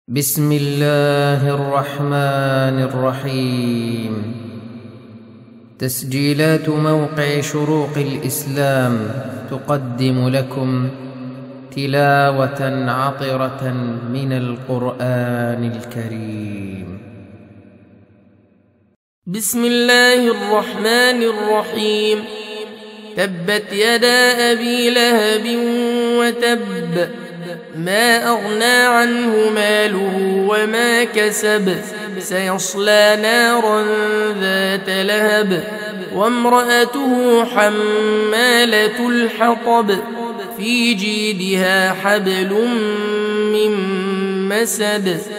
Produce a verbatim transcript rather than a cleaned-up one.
بسم الله الرحمن الرحيم. تسجيلات موقع شروق الإسلام تقدم لكم تلاوة عطرة من القرآن الكريم. بسم الله الرحمن الرحيم. تبت يدا أبي لهب وتب، ما أغنى عنه ماله وما كسب، سيصلى نارا ذات لهب، وامرأته حمالة الحطب، في جيدها حبل من مسد.